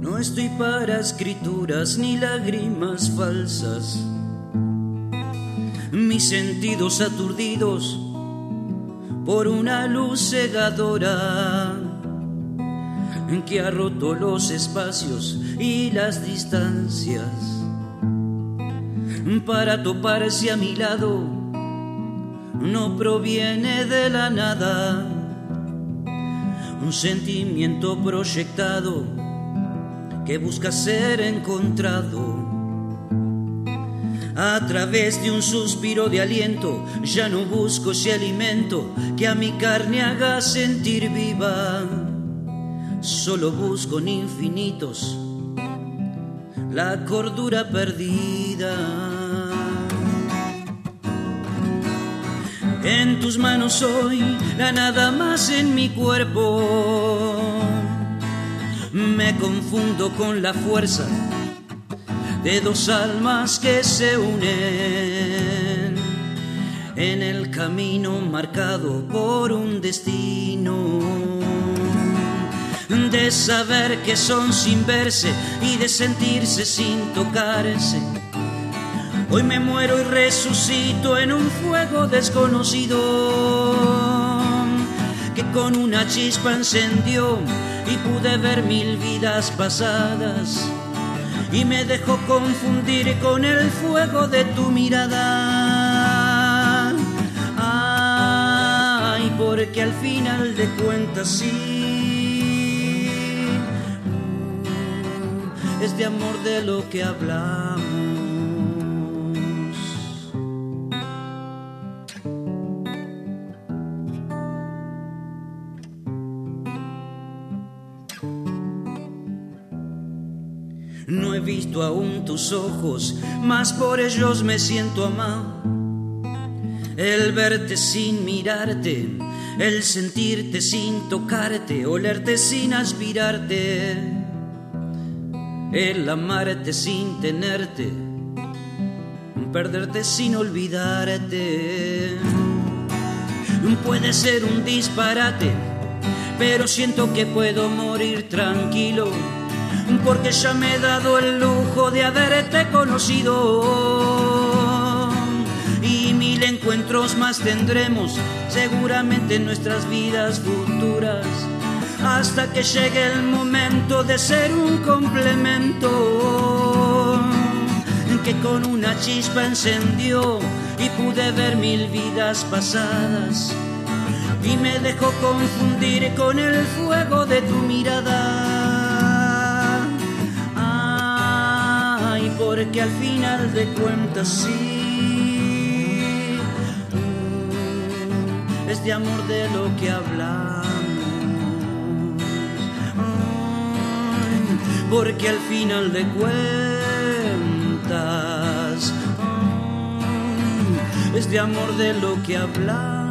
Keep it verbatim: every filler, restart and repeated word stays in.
No estoy para escrituras ni lágrimas falsas. Mis sentidos aturdidos por una luz cegadora que ha roto los espacios y las distancias para toparse a mi lado. No proviene de la nada, un sentimiento proyectado que busca ser encontrado. A través de un suspiro de aliento, ya no busco ese alimento que a mi carne haga sentir viva. Solo busco en infinitos la cordura perdida. En tus manos soy la nada más en mi cuerpo. Me confundo con la fuerza de dos almas que se unen en el camino marcado por un destino, de saber que son sin verse y de sentirse sin tocarse. Hoy me muero y resucito en un fuego desconocido que con una chispa encendió y pude ver mil vidas pasadas. Y me dejó confundir con el fuego de tu mirada. Ay, porque al final de cuentas sí, es de amor de lo que hablamos. No he visto aún tus ojos, mas por ellos me siento amado. El verte sin mirarte, el sentirte sin tocarte, olerte sin aspirarte, el amarte sin tenerte, perderte sin olvidarte. Puede ser un disparate, pero siento que puedo morir tranquilo, porque ya me he dado el lujo de haberte conocido. Y mil encuentros más tendremos seguramente en nuestras vidas futuras, hasta que llegue el momento de ser un complemento que con una chispa encendió y pude ver mil vidas pasadas. Y me dejó confundir con el fuego de tu mirada. Porque al final de cuentas sí, es de amor de lo que hablamos. Porque al final de cuentas es de amor de lo que hablamos.